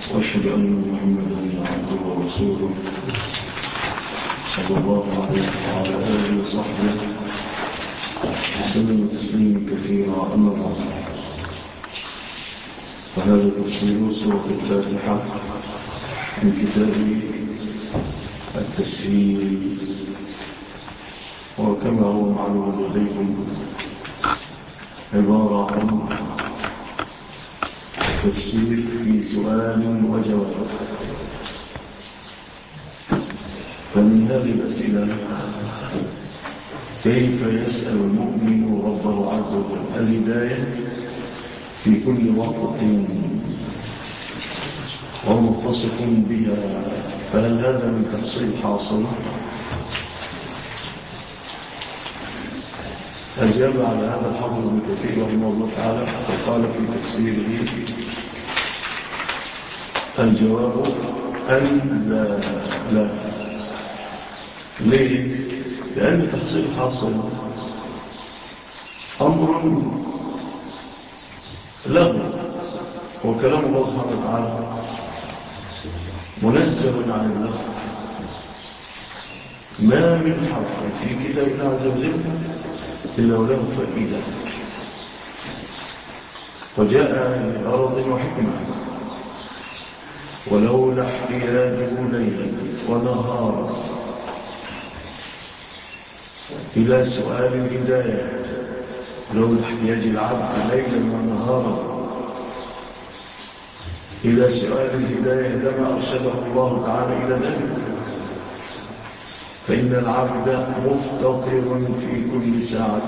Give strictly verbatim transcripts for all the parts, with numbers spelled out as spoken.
وأشهد أن محمدا عبده ورسوله صلى الله عليه وعلى آله وصحبه وسلم تسليما كثيرا. أما بعد، فهذا تفسير سورة الفاتحة من كتاب التسهيل، وكما هو معلوم لديكم عبارة عن تفسير في سؤال وجواب. فمن هذه الأسئلة: كيف يسأل المؤمن ربه عز وجل الهداية في كل وقت وهو متصف بها؟ فهل هذا من تحصيل حاصل؟ أجاب على هذا الحافظ ابن كثير رحمه الله تعالى فقال في تفسيره: الجواب أن لا لا ليه؟ لأن تحصيل حاصل أمر له، وكلام الله سبحانه وتعالى منزه عن اللغو. ما من حرف في كتاب الله عز وجل إلا وله فائدة، وجاء لغرض وحكمة، ولولا احتياجه ليلا ونهارا إلى سؤال الهداية، لولا احتياج العبد ليلا ونهارا إلى سؤال الهداية لما أرشده الله تعالى إلى ذلك. فإن العبد مفتقر في كل ساعة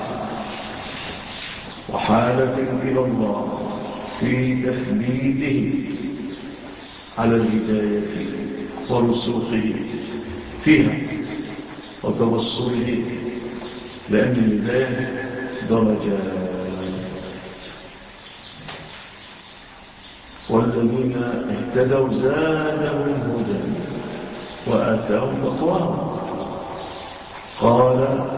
وحالة إلى الله في تثبيته على الهداية ورسوخه فيها وتوصله، لأن الهداية درجات. والذين اهتدوا زادهم هدى وآتاهم تقواهم. قال: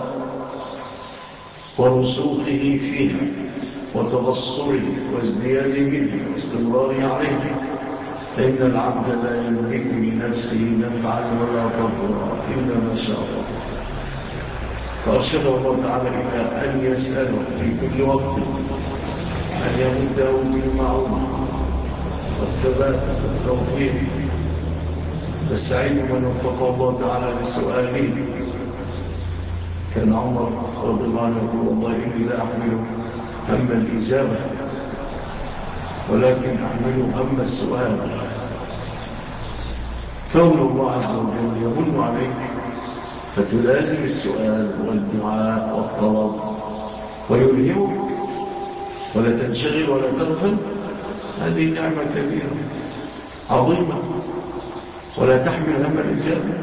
ورسوخه فيها وتبصره وازدياد منها واستمراره عليها. فإن العبد لا يملك لنفسه نفعا ولا ضرا إلا ما شاء الله، فأرشده الله تعالى إلى أن يسأله في كل وقت أن يمده بالمعروف والثبات والتوفيق. فالسعيد من وفق الله تعالى لسؤاله. كان عمر رضي الله عنه يقول: والله إني لا أحمل هم الإجابة ولكن أحمل هم السؤال. كون الله عز وجل يمن عليك فتلازم السؤال والدعاء والطلب ويلهمك ولا تنشغل ولا تغفل، هذه نعمة كبيرة عظيمة، ولا تحمل هم الإجابة.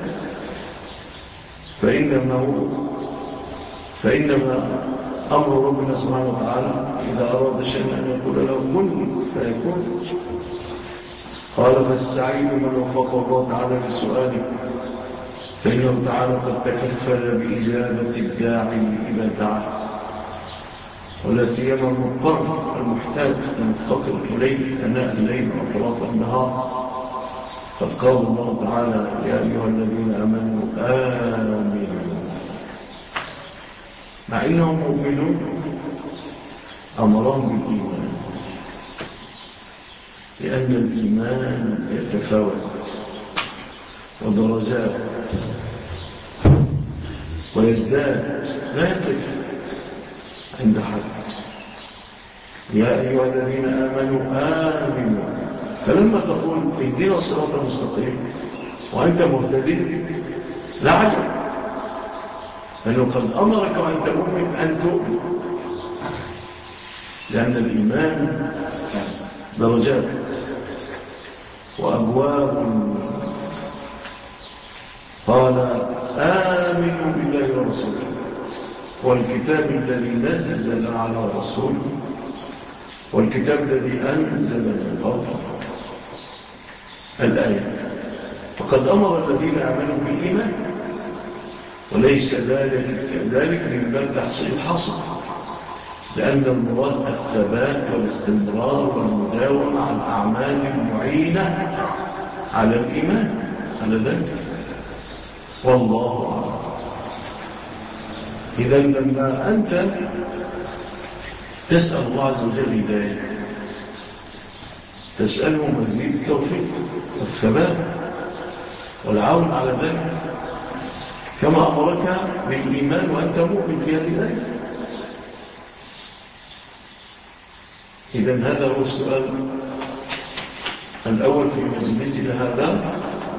فإنما, فإنما أمر ربنا سبحانه وتعالى إذا أراد شيئا أن يقول له كن فيكون. قال: فالسعيد من وفق الله تعالى لسؤاله، فإنه تعالى قد تكفل بإجابة الداعي إذا دعا، ولا سيما المضطر المحتاج المفتقر إليه أناء الليل وأطراف النهار. قد قال الله تعالى: يا أيها الذين آمنوا آمنوا. مع إنهم مؤمنون أمرهم بالإيمان، لأن الإيمان يتفاوت ودرجات ويزداد، لا يقف عند حد. يا أيها الذين آمنوا آمنوا. فلما تقول اهدنا الصراط المستقيم وأنت مهتدي، لا عجب، لأنه قد أمرك وأنت مؤمن أن تؤمن، لأن الإيمان درجات وأبواب. قال: آمنوا بالله ورسوله والكتاب الذي نزل على رسوله والكتاب الذي أنزل من قبل. الآية. فقد أمر الذين آمنوا بالإيمان، وليس ذلك ذلك من باب تحصيل حصل، لأن المراد الثبات والاستمرار والمداومة على الأعمال المعينة على الإيمان على ذلك. والله أعلم. إذا لما أنت تسأل الله عز وجل هداية، تسأله مزيد التوفيق والثبات والعون على ذلك، كما أمرك بالإيمان وأنت مؤمن في هذه الآية. إذن هذا هو السؤال الأول في مجلسنا هذا،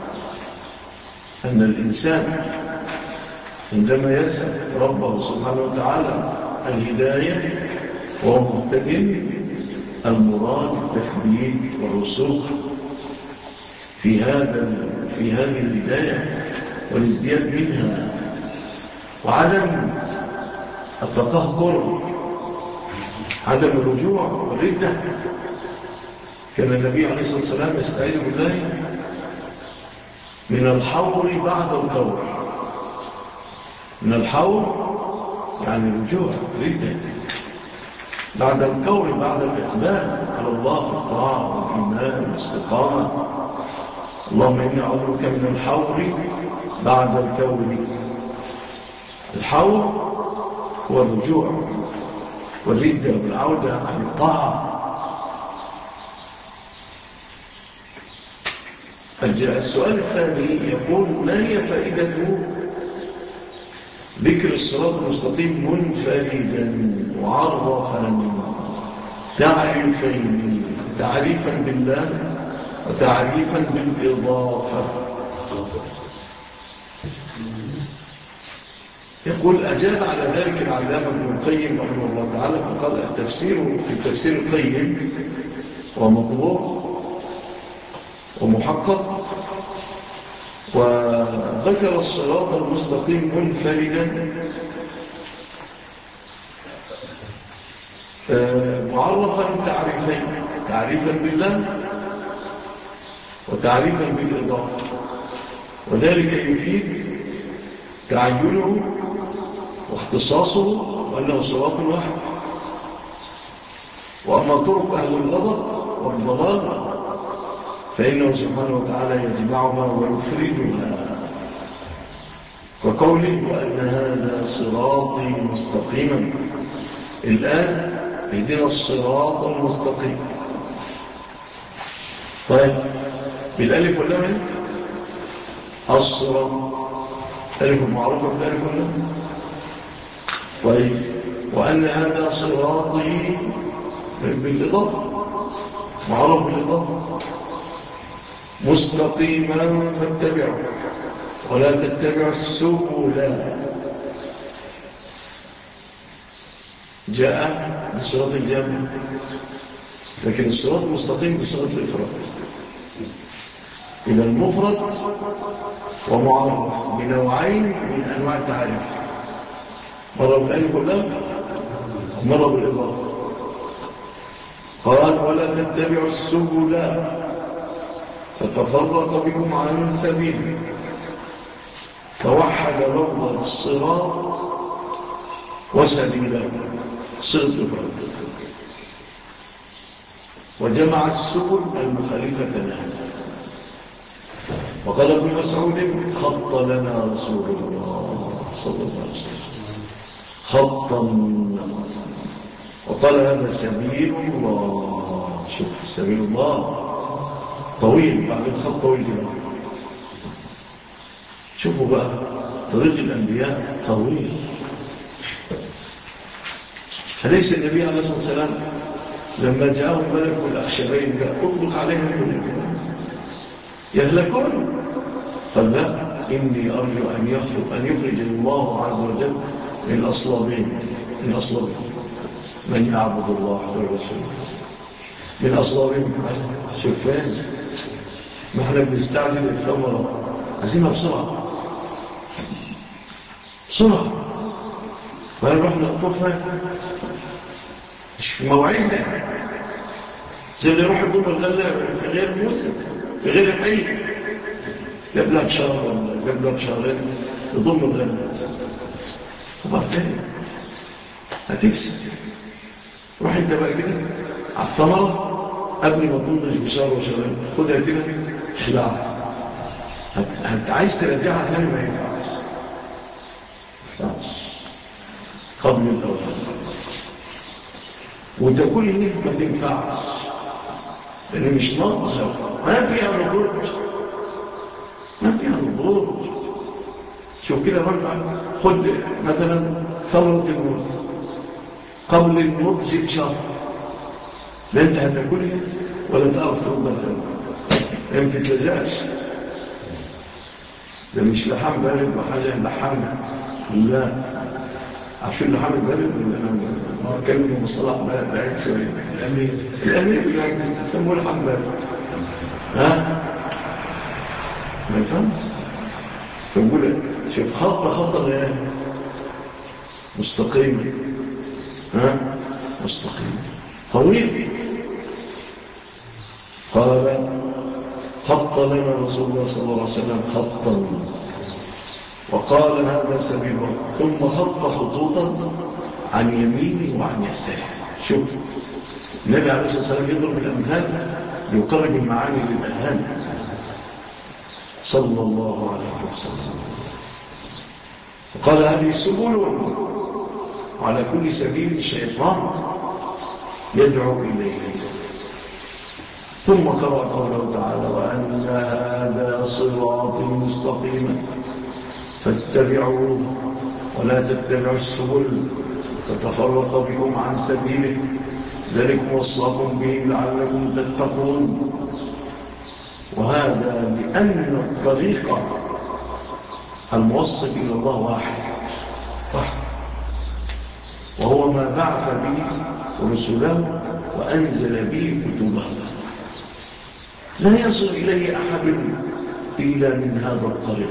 أن الإنسان عندما يسأل ربه سبحانه وتعالى الهداية وهو مهتدٍ، المراد التثبيت والرسوخ في هذا في هذه الهداية والازدياد منها، وعدم التقهقر، عدم الرجوع والردة. كان النبي عليه الصلاة والسلام يستعيذ بالله من الحور بعد الكور. من الحور يعني الرجوع ردة، بعد الكور بعد الإقبال على الله في الطاعة والإيمان والاستقامة. اللهم إني أعوذ بك من الحور بعد الكور. الحور هو الرجوع والردة والعودة عن الطاعة. السؤال الثاني يقول: ما هي فائدة ذكر الصراط المستقيم منفردا معرفا تعريفين، تعريفا بالله وتعريفا بالإضافة؟ يقول: أجاب على ذلك العلامة ابن القيم رحمه الله تعالى فقال: التفسير في تفسير القيم ومطبوع ومحقق، وذكر الصراط المستقيم منفردا معرفا تعريفين، تعريفا بالله وتعريفا بالإضافة، وذلك يفيد تعينه واختصاصه وأنه صراط واحد. وأما طرق أهل الغضب والضلال فإنه سبحانه وتعالى يجمعها ويفردها، وقوله: وأن هذا صراطي مستقيما. الآن اهدنا الصراط المستقيم. طيب، بالألف واللام الصراط، ألف معروفة بالألف واللام. طيب، وأن هذا صراطي بالإضافة، معروف بالإضافة، مستقيما فاتبعوا ولا تتبعوا السبل. جاء بصراط الجامع، لكن الصراط المستقيم بصراط الإفراد. إذا المفرد ومعرف بنوعين من أنواع التعريف، مرة بالألف واللام ومرة بالإضافة. قال: ولا تتبعوا السبل فتفرق بكم عن سبيل. فوحد لفظ الصراط وسبيله صراط الإفراد، وجمع السبل المخالفة لها. وقال ابن مسعود: خط لنا رسول الله صلى الله عليه وسلم خطا، وقال: هذا سبيل الله. شوف، سبيل الله طويل، بعد الخط طويل جدا. شوفوا بقى، طريق الأنبياء طويل. أليس النبي عليه الصلاة والسلام لما جاءهم ملك الأخشبين أطلق عليهم الملكون يهلكون؟ قال: لا، إني أرجو أن يخرج أن يخرج الله عز وجل من أصلابين، من أصلابين من يعبد الله ورسوله، من أصلابين. شوفين، ما احنا بنستعجل الثمرة، عايزينها بسرعة بسرعة، ما نروح نقطفها مش في موعدها، زي اللي يروح يضم الغلة في غير موسم، في غير الحين، قبلها بشهر ولا قبلها بشهرين يضم الغلة، وبعدين هتكسب. روح انت بقى كده على الثمرة قبل ما تنضج بشار وشراب، خدها كده خلعها. انت عايز ترجعها تاني ما ينفعش قبل الأوان. وتقول لي ما تنفعش لأن مش ناقصة، ما فيها نضوج، ما فيها نضوج. شوف كده مرة خد مثلا ثمرة الموز قبل النضج بشهر، لا انت هتاكلها ولا تعرف تردها ثاني، ما تتلزقش. ده مش لحام بارد وحاجة لحامة، لا عشان اللحام البارد اللي انا بتكلم بمصطلح بعيد شويه. الامير الامير اللي بيسموه لحام بارد، ها ما يفهمش. فنقول شوف خطه خطه ايه مستقيمه، ها مستقيمه طويل. قال خط لنا رسول الله صلى الله عليه وسلم خطا وقال هذا سبيل الله، ثم خط خطوطا عن يمينه وعن يساره. شوف النبي عليه الصلاة والسلام يضرب الأمثال يقرب المعاني للأذهان صلى الله عليه وسلم. وقال هذه السبل وعلى كل سبيل الشيطان يدعو إليه. ثم قرأ قوله تعالى وأن هذا صراطي مستقيما فاتبعوه ولا تتبعوا السبل فتفرق بكم عن سبيله ذلك وصاكم به لعلكم تتقون. وهذا لأن الطريق الموصل إلى الله واحد واحد، وهو ما بعث به رسله وأنزل به كتبه، لا يصل إليه أحد إلا من هذا الطريق.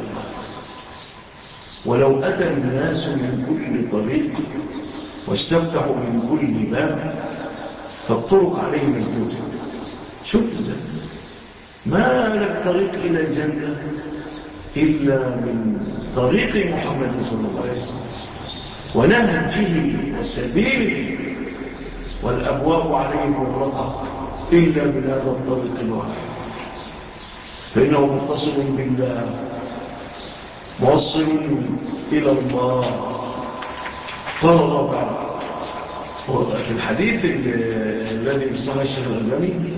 ولو أتى الناس من كل طريق واستفتحوا من كل باب فالطرق عليه مسدودة. شوف ازاي ما لك طريق إلى الجنة إلا من طريق محمد صلى الله عليه وسلم ونهجه وسبيله، والأبواب عليه مغلقة إلا من هذا الطريق الواحد، فإنه متصل بالله موصل إلى الله. قال الله تعالى في الحديث الذي صحيح الشيخ الألباني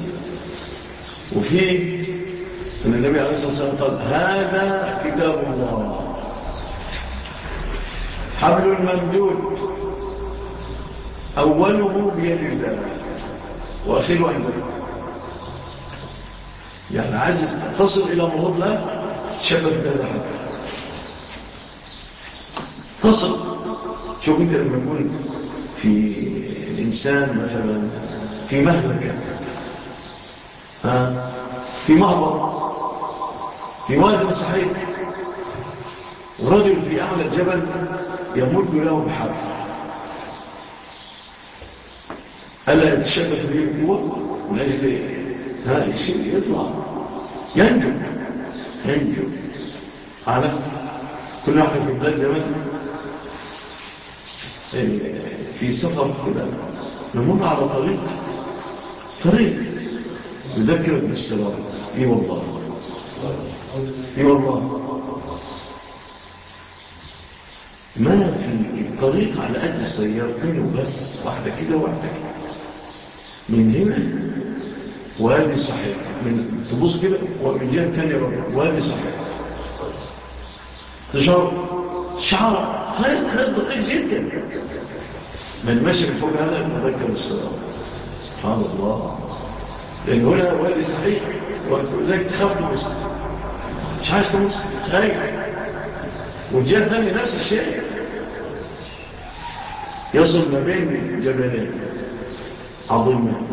وفيه أن النبي عليه الصلاة والسلام قال هذا كتاب الله حبل ممدود أوله بيد الله وأخيره عند الله. يعني عايز تصل إلى مرض لا تشبك بهذا حبل تصل. شوف انت لما يكون في الإنسان مثلا في مهلكة، ها في مهبط في وادي صحيح ورجل في أعلى الجبل يمد له بحبل، ألا يتشبك به القوة من أجل هذا الشيء يطلع ينجو ينجو على كل واحد في بلاد جبل في سفر كده نمر على طريق طريق يذكرك بالسلام. اي والله اي والله ما في الطريق على قد السيارتين وبس، واحدة كده واحدة كده من هنا وادي صحيح، من تبص كده ومن جهة تانية وادي صحيح تشعر شعر خير خير دقيق جدا من ماشي من فوق هذا يتذكر الصلاة. سبحان الله، لأن هنا وادي صحيح وذلك تخاف تبص مش عايز تبص خايف، والجهة الثانية نفس الشيء يصل ما بين جبلين عظيمين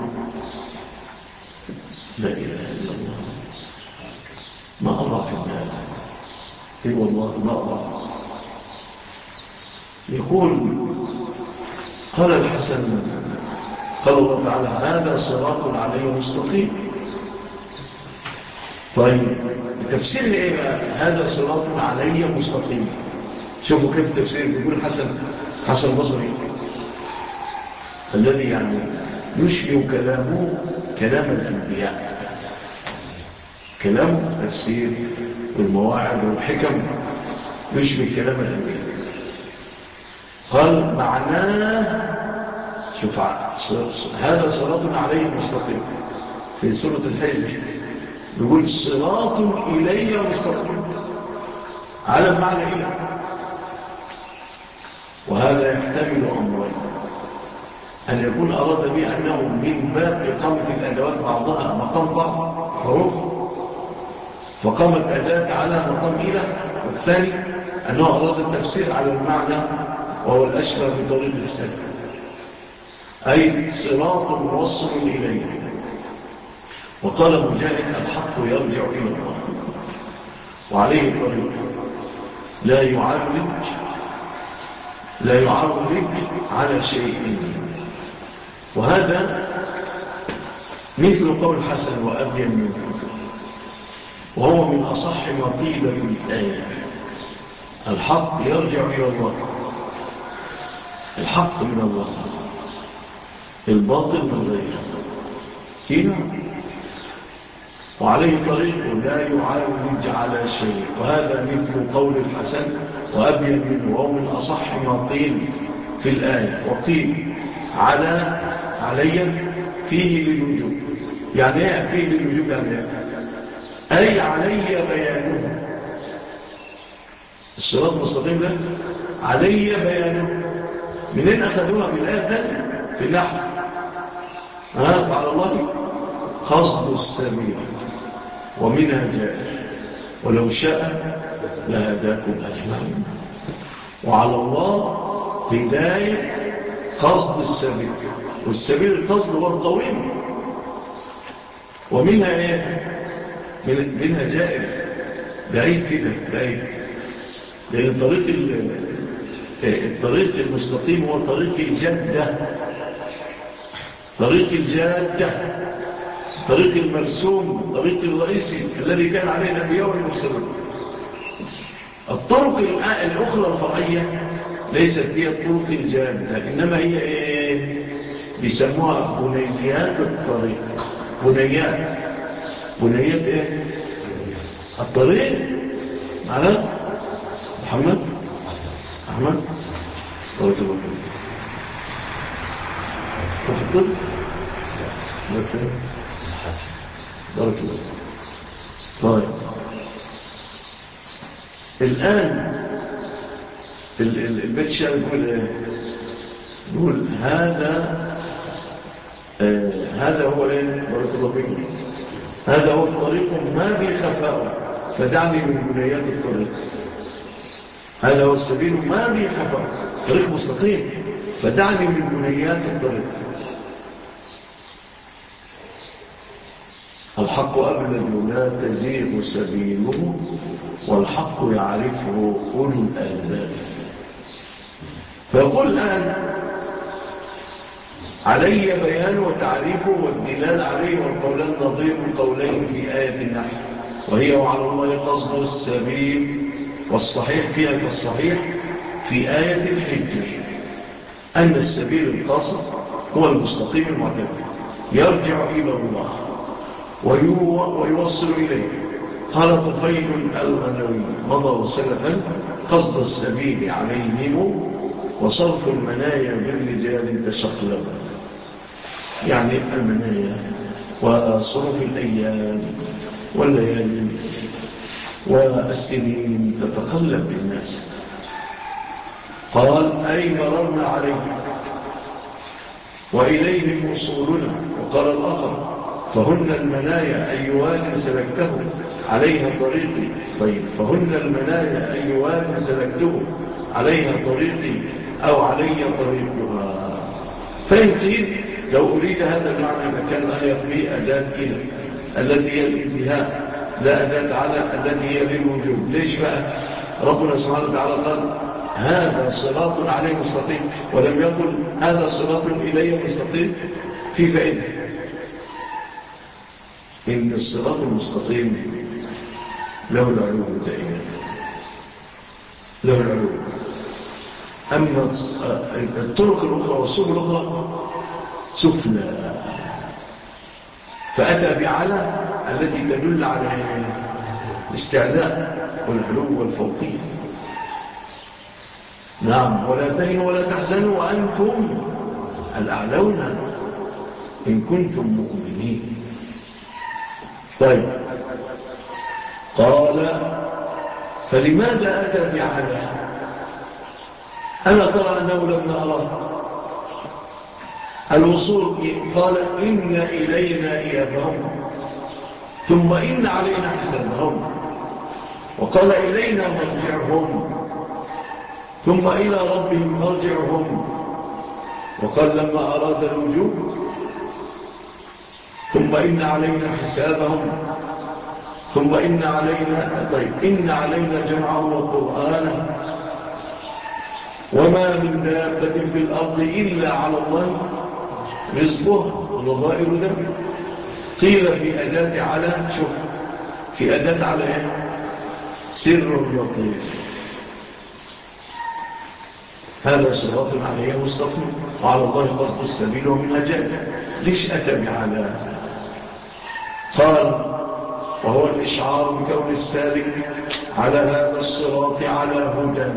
لا إله إلا الله ما أرى في النار. إيه والله ما أرى. يقول قال الحسن قال الله تعالى هذا صراط عليه مستقيم. طيب التفسير ايه بقى هذا صراط عليه مستقيم؟ شوفوا كيف التفسير بيقول حسن حسن بصري الذي يعني يشبه كلامه كلام الأنبياء، كلام التفسير والمواعظ والحكم يشبه كلام الأنبياء. قال معناه، شوف هذا صراط عليه مستقيم في سورة الحج، يقول صراط إلي مستقيم على معنى إيه؟ وهذا يحتمل أمرين: أن يكون أراد به أنه من باب إقامة الأدوات بعضها مقام بعض حروف، فقامت أداة على مقام إله، والثاني أنه أراد التفسير على المعنى وهو الأشبه بطريق السلام، أي صراط موصل إليه. وقال مجاهد الحق يرجع إلى الله، وعليه طريق لا يعرج لا يعرج على شيء. وهذا مثل قول الحسن وأبين منه، وهو من أصح ما قيل في الآية: الحق يرجع إلى الله، الحق من الله، الباطل من غيره. هنا وعليه طريق لا يعرج على شيء، وهذا مثل قول الحسن وأبين منه، وهو من أصح ما قيل في الآية. وقيل على علي فيه للوجوب، يعني ايه فيه للوجوب؟ يعني أي علي بيانه، الصراط المستقيم ده علي بيانه. منين أخذوها؟ من الآية الثانية في النحو: ها وعلى الله قصد السبيل ومنها جائر ولو شاء لهداكم أجمعين. وعلى الله هداية قصد السبيل، والسبيل القصد هو القويم. ومنها ايه؟ منها جائر، بعيد كده بعيد، لأن طريق الطريق المستقيم هو طريق الجادة، طريق الجادة، طريق المرسوم، طريق الرئيسي الذي كان عليه الأنبياء والمرسلون. الطرق الأخرى الفرعية ليست هي الطرق الجادة، إنما هي إيه؟ بيسموها بنيات الطريق. بنيات بنيات إيه؟ الطريق. معنا محمد أحمد بارك الله فيك. تفضل. بارك الله. طيب الآن البيت الشعر يقول ايه؟ يقول هذا آه هذا هو ايه؟ بارك الله فيك. هذا هو الطريق ما بي خفاء فدعني من بنيات الطريق. هذا هو السبيل ما بي خفاء، طريق مستقيم، فدعني من بنيات الطريق. الحق أبلج لا تزيغ سبيله، والحق يعرفه أولو الألباب. فيقول الآن علي بيان وتعريفه والدلال عليه، والقولان نظير قولين في آية النحل، وهي وعلى الله قصد السبيل، والصحيح فيها كالصحيح في آية الحجر، أن السبيل القاصد هو المستقيم المعتدل يرجع إلى الله ويوصل إليه. قال طفيل الغنوي مضى وسلفا: قصد السبيل عليهم وصرف المنايا بالرجال تشقلب. يعني المنايا وصرف الأيام والليالي والسنين تتقلب بالناس. قال أي مررنا عليه وإليهم وصولنا. وقال الآخر: فهن المنايا أي واد سلكته عليها طريقي. طيب فهن المنايا أي واد سلكته عليها طريقي أو علي طريقها. فيمكن لو أريد هذا المعنى لكان الآية في أداة إلى التي هي الانتهاء، لا أداة على التي هي للوجوب. ليش بقى ربنا سبحانه وتعالى قال هذا صراط عليه مستقيم ولم يقل هذا صراط إليه مستقيم؟ في فائدة إن الصراط المستقيم له العلوم دائما، له العلوم. أما الطرق الأخرى والسبل الأخرى سفلى، فأتى بعلى التي تدل على الاستعلاء والعلو والفوقية. نعم، ولا تهنوا ولا تحزنوا وأنتم الأعلون إن كنتم مؤمنين. طيب، قال فلماذا أتى بعلى؟ أنا ترى أنه لما أراد الوصول قال إن إلينا إيابهم ثم إن علينا حسابهم، وقال إلينا مرجعهم ثم إلى ربهم مرجعهم، وقال لما أراد الوجوب ثم إن علينا حسابهم ثم إن علينا طيب إن علينا جمعه وقرآنه وما من دابة في الأرض إلا على الله رزقها والظائر ذنب. قيل في أداة على شوف في أداة على إيه؟ سر لطيف. هذا صراط عليه مستقيم وعلى الله قصد السبيل ومنها جاء. ليش أتى بعلى؟ قال وهو الإشعار بكون السالك على هذا الصراط على هدى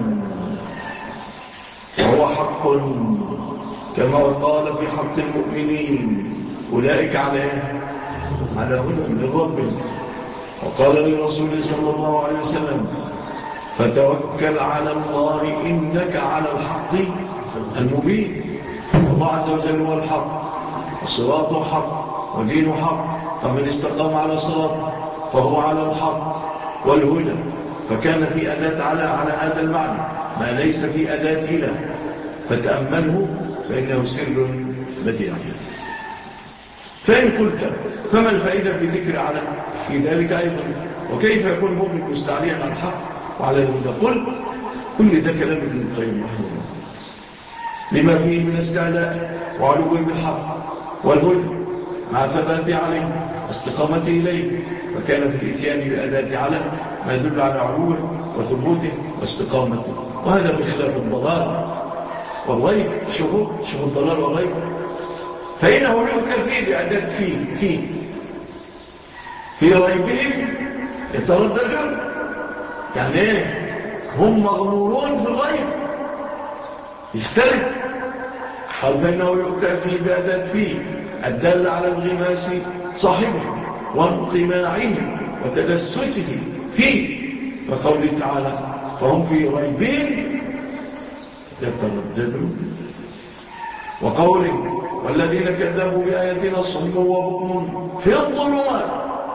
وهو حق، كما قال في حق المؤمنين أولئك عليه على هدى من ربهم. وقال للرسول صلى الله عليه وسلم فتوكل على الله إنك على الحق المبين. الله عز وجل هو الحق والصراط حق ودين حق، فمن استقام على صراط فهو على الحق والهدى. فكان في أداة على على هذا المعنى ما ليس في أداة إله، فتأمله فإنه سر بديع. فإن قلت فما الفائدة في ذكر على في ذلك أيضا؟ وكيف يكون المؤمن مستعليا على الحق وعلى الهدى؟ قل كل ذا كلام ابن القيم رحمه الله لما فيه من استعلاء وعلو بالحق والهدى مع ثبات عليه واستقامته إليه، فكان في الإتيان بأداة على ما يدل على علوه وثبوته واستقامته، وهذا بخلاف الضلال والغيب. شوفوا شوفوا الضلال والغيب، فإنه يذكر فيه بأداة فيه فيه في ريبهم يترددون، يعني ايه؟ هم مغمورون في الغيب يختلف. قال فإنه يؤتى فيه بأداة فيه الدل على الغماس صاحبه وانقماعه وتدسسه فيه، وقوله تعالى فهم في ريبهم يترددون، وقوله والذين كذبوا بآياتنا صم وبكم في الظلمات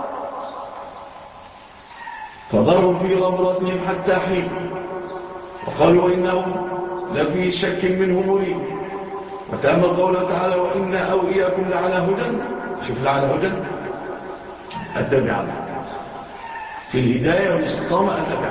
فضروا في غمرتهم حتى حين، وقالوا إنهم لفي شك منه مريب. وتأمل قوله تعالى وإنا أو إياكم لعلى هدى. شوف لعلى هدى أتبع في الهداية والاستقامة أتبع،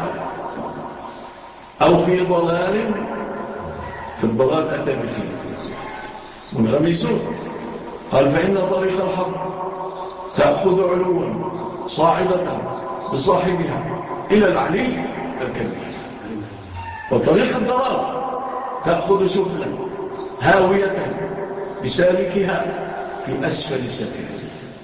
أو في ضلال في الضلال أتبع فيه منغمسون. قال فإن طريق الحق تأخذ علوا صاعدة بصاحبها إلى العلي الكبير، وطريق الضلال تأخذ سفلا هاوية بسالكها في أسفل سفلها.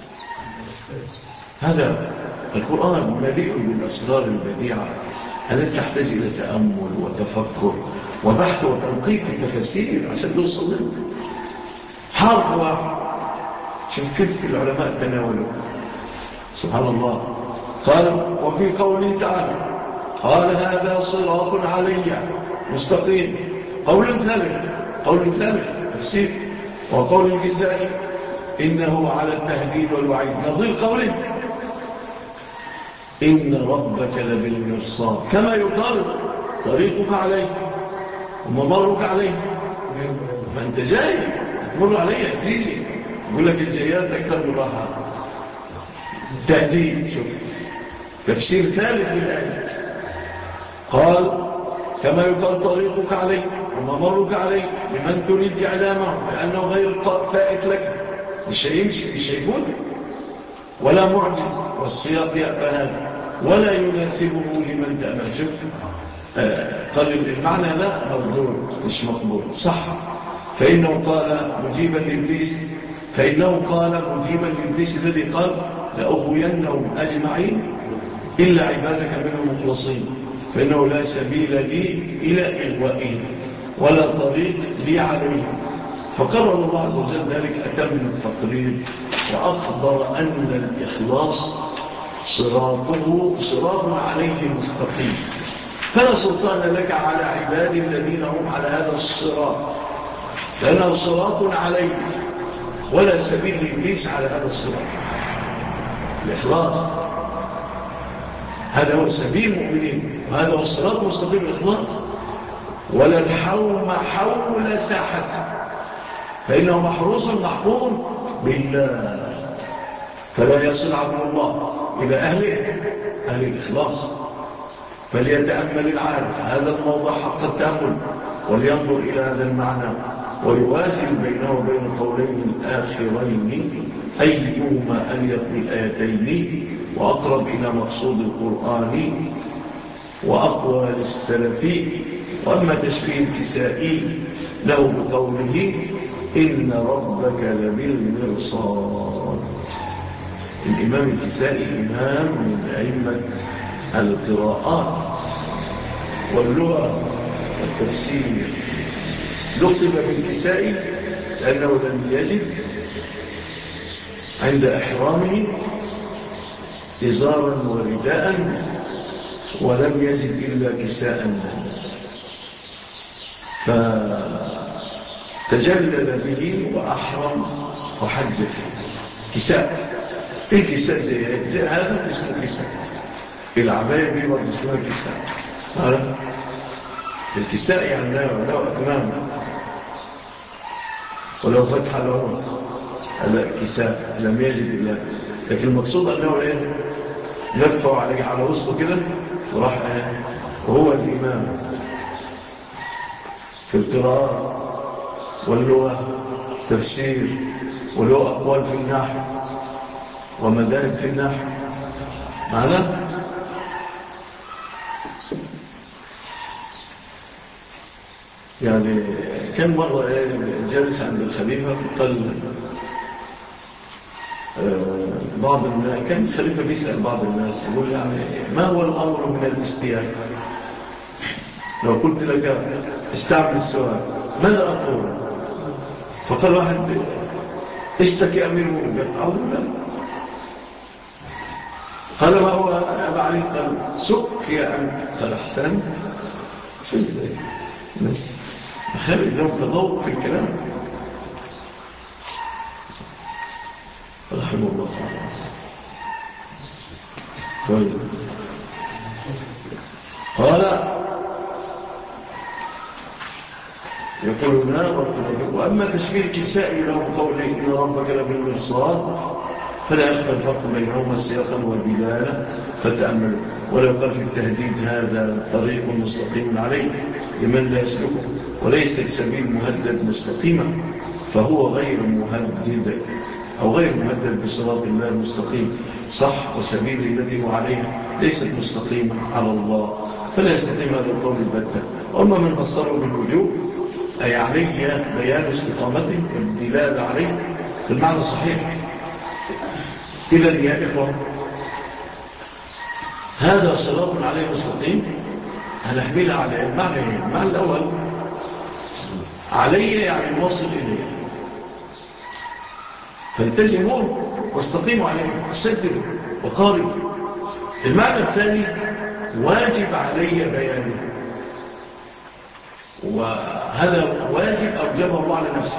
هذا القرآن مليء بالأسرار البديعة التي تحتاج إلى تأمل وتفكر وبحث وتنقيق التفسير عشان توصل له حرف واحد. شوف كيف العلماء تناولوا سبحان الله. قال وفي قوله تعالى قال هذا صراط علي مستقيم، قول ثالث قول ثالث تفسير. وقول الجزائي إنه على التهديد والوعيد، نظير قوله إن ربك لبالمرصاد، كما يقال طريقك عليه وممرك عليه، فأنت جاي تمر عليه تيجي يقول لك الجيات أكثر من راحة. تهديد. شوف تفسير ثالث للآية. قال كما يقال طريقك عليه وممرك عليه لمن تريد إعلامه لأنه غير فائت لك، مش هيمشي مش هيفوت ولا معجز، والسياق يأبى هذا ولا يناسبه لمن تأمل. شوف قال المعنى لا مردود مش مقبول صح، فإنه قال مجيبا لإبليس فإنه قال مجيبا لإبليس الذي قال لأغوينهم أجمعين إلا عبادك منهم مخلصين فإنه لا سبيل لي إلى إغوائهم ولا طريق لي عليهم. فقرر الله عز وجل ذلك أتم التقرير وأخبر أن الإخلاص صراطه صراط عليه مستقيم، فلا سلطان لك على عباد الذين هم على هذا الصراط لأنه صراط عليه، ولا سبيل لإبليس على هذا الصراط. الإخلاص هذا هو سبيل المؤمنين وهذا هو الصراط المستقيم الإخلاص. ولا الحوم حول ساحته فإنه محروس محفوظ بالله، فلا يصل عبد الله إلى أهله أهل الإخلاص. فليتأمل العارف هذا الموضوع حق التأمل ولينظر إلى هذا المعنى ويوازن بينه وبين القولين الآخرين أيهما أليق بالآيتين وأقرب إلى مقصود القرآن وأقوى للسلف. وأما تشبيه الكسائي له بقوله إن ربك لبالمرصاد. الإمام الكسائي إمام من أئمة القراءات واللغة والتفسير، لقب بالكسائي لأنه لم يجد عند إحرامه إزارا ورداء ولم يجد إلا كساء، فتجلل به وأحرم وحجه. كساء الكساء زي, زي هذا اسمه كساء، العباية دي برضه اسمها كساء. الكساء يعني لو أكمام ولو فتح له الكساء لم يجد إلا، لكن المقصود أنه إيه نفعوا عليه على وسطه كده وراح إيه وهو الإمام في القراءة واللغة تفسير وله أقوال في النحو ومذاهب في النحو معنا. يعني كان مرة جالس عند الخليفة قال بعض الناس، كان الخليفة بيسأل بعض الناس يقول يعني ما هو الأمر من الاستياء؟ لو قلت لك استعمل السؤال ماذا أقول؟ فقال واحد اشتكي أمير المؤمنين أو لا. قال ما هو أبا علي؟ قال سك يا أمير. قال أحسن شو ازاي بس أخلي لهم تضوق في الكلام رحمه الله تعالى. قال يقول نار. وأما تشبيه الكسائي له قوله إن ربك لبالمرصاد فلا يخفى الفرق بينهما سياقا ودلالة فتأملوا. ولو قال في التهديد هذا طريق مستقيم عليه لمن لا يسلكه وليس السبيل مهدد مستقيما فهو غير مهدد أو غير مهدد بصراط الله المستقيم صح، وسبيل الذي هو عليه ليست مستقيمة على الله فلا يستقيم هذا القول البتة. وأما من بصره بالوجوب أي عليه بيان استقامته والدلالة عليه بالمعنى الصحيح. إذا يا إخوة هذا صراط عليه مستقيم هنحملها على المعنى. المعنى الأول علي يعني الوصل إليه فالتزموا واستقيموا عليه سددوا وقاربوا. المعنى الثاني واجب علي بيانه، وهذا واجب أوجبه الله على نفسه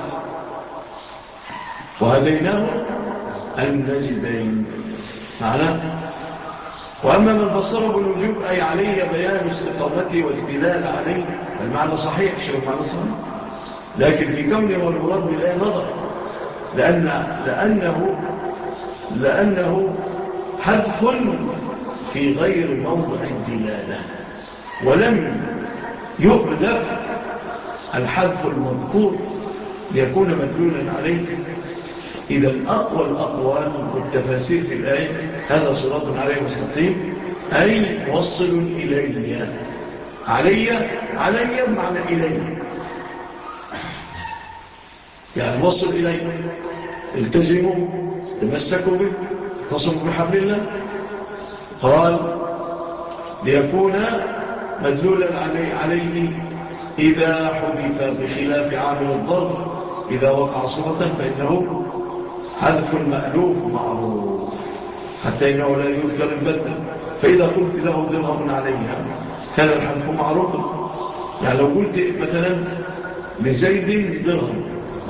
وهديناه النجدين معناه. وأما من بصره بالوجوب أي عليه بيان استقامته والدلالة عليه المعنى صحيح شو المعنى صحيح، لكن في كونه والمراد بالآية نظر لأن لأنه لأنه حذف في غير موضع الدلالة ولم يحذف الحذف المذكور ليكون مدلولا عليه. إذا الأقوى الأقوال والتفاسير في الآية هذا صراط عليه مستقيم أي وصل إلي. علي علي بمعنى إلي يعني وصل إلي التزموا تمسكوا به تصموا بحبل الله. قال ليكون مدلولا عليه, عليه إذا حدث بخلاف عامل الضرب إذا وقع صفة فإنه حذف المألوف معروف حتى إنه لا يذكر البدل. فإذا قلت له درهم عليها كان الحذف معروفا. يعني لو قلت مثلا لزيد درهم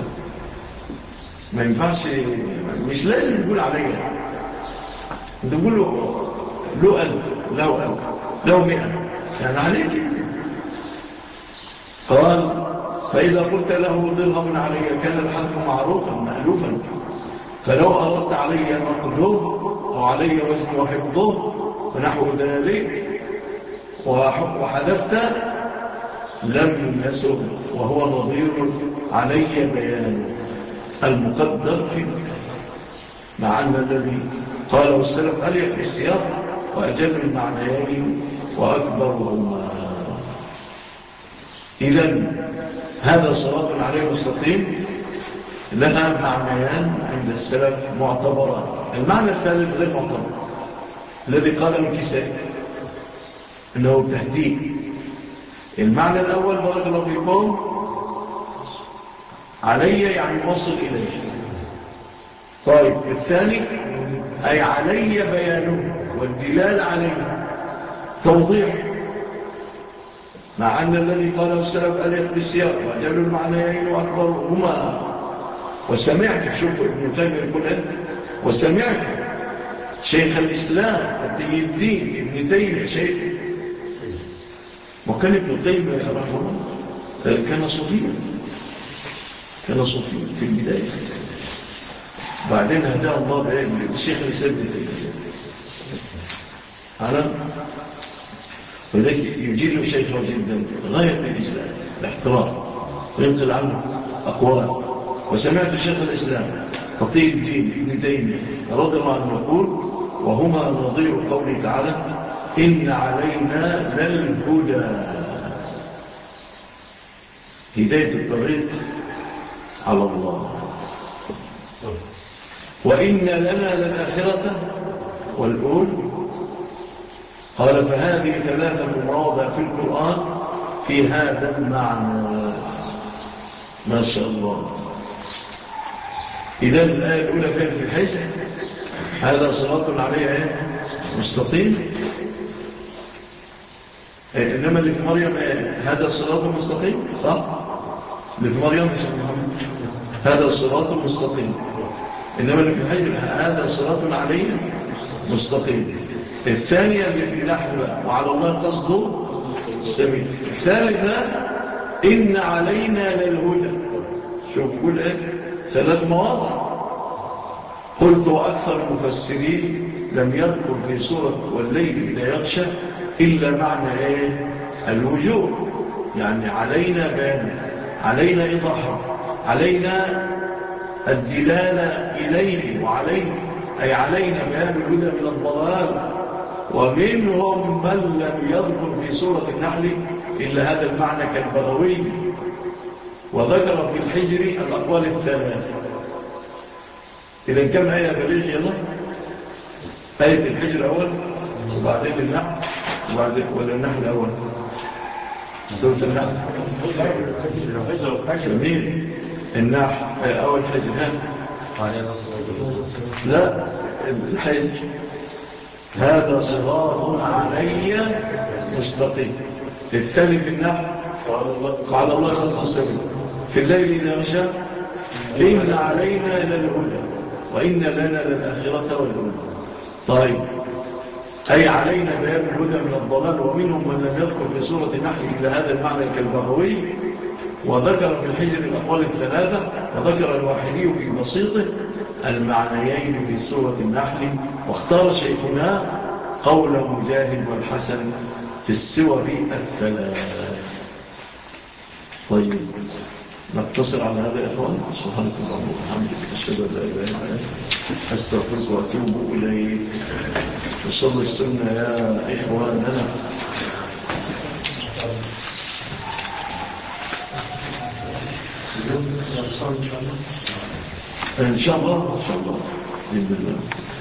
ما ينفعش، مش لازم تقول عليها، تقول له له ألف له ألف له مئة يعني عليك. قال فإذا قلت له درهم علي كان الحذف معروفا مألوفا. فلو أردت علي نقده أو علي وزن وحفظه ونحو ذلك وحذفت لم يسر، وهو نظير علي بيانه المقدر فيه، مع أن الذي قاله السلف أليق بالسياق وأجل المعنيين وأكبرهما. إذن هذا صراط عليه مستقيم لها معنيان عند السلف معتبران. المعنى الثالث غير معتبر الذي قاله الكسائي إنه تهديد. المعنى الأول بارك الله فيكم علي يعني وصل إليه. طيب الثاني أي علي بيانه والدلال عليه توضيح، مع أن الذي قاله السلف أليق بالسياق وأجل المعنيين وأكبرهما. وسمعت شوف ابن تيمية يقول أنت وسمعت شيخ الإسلام الدين الدين ابن تيمية شيخ، وكان ابن تيمية رحمه الله كان صوفيا كان صوفيا في البداية، بعدين هداه الله بشيخ الإسلام ابن تيمية على ولذلك يجيله شيخه جدا غاية الإسلام الاحترام وينقل عنه أقوال. وسمعت شيخ الإسلام تقي الدين ابن تيمية رضي الله عنه يقول وهما نظير قوله تعالى إن علينا للهدى، هداية الطريق على الله، وإن لنا للآخرة والأول. قال فهذه ثلاثة مواضع في القرآن في هذا المعنى ما شاء الله. إذا الآية الأولى كانت في الحج هذا صراط عليه مستقيم، إنما اللي في مريم هذا الصراط المستقيم صح؟ اللي في مريم هذا الصراط المستقيم، إنما اللي في الحج هذا صراط عليه مستقيم. الثانية اللي في نحن وعلى الله قصده السبيل. الثالثة إن علينا للهدى. شوف قول إيه ثلاث مواضع. قلت وأكثر المفسرين لم يذكر في سورة والليل إذا يغشى إلا معنى إيه الوجوب، يعني علينا بيان علينا إيضاحه علينا الدلالة إليه وعليه أي علينا بيان الهدى من الضلال. ومنهم من لم يذكر في سورة النحل إلا هذا المعنى كالبغوي، وذكر في الحجر الأقوال الثلاثة. إذا كم آية بليغ يلا آية الحجر أول وبعدين النحل وبعدين ولا النحل أول سورة النحل جميل النحل أول حجر لا الحجر هذا صراط علي مستقيم. الثاني في النحل قال الله صلى السبيل في الليل إذا غشى إن علينا إلى الهدى وإن لنا للآخرة والأولى. طيب أي علينا بيان الهدى من الضلال. ومنهم من لم يذكر في سورة النحل إلا هذا المعنى كالبغوي، وذكر في الحجر الأقوال الثلاثة، وذكر الواحدي في بسيطه المعنيين في سورة النحل. واختار شيخنا قول مجاهد والحسن في السور الثلاث. طيب نقتصر على هذا يا إخوان. سبحانك اللهم وبحمدك أشهد أن لا إله إلا أنت أستغفرك وأتوب إليك. وصلوا السنة يا إخواننا. اليوم إن شاء الله إن شاء الله بإذن الله.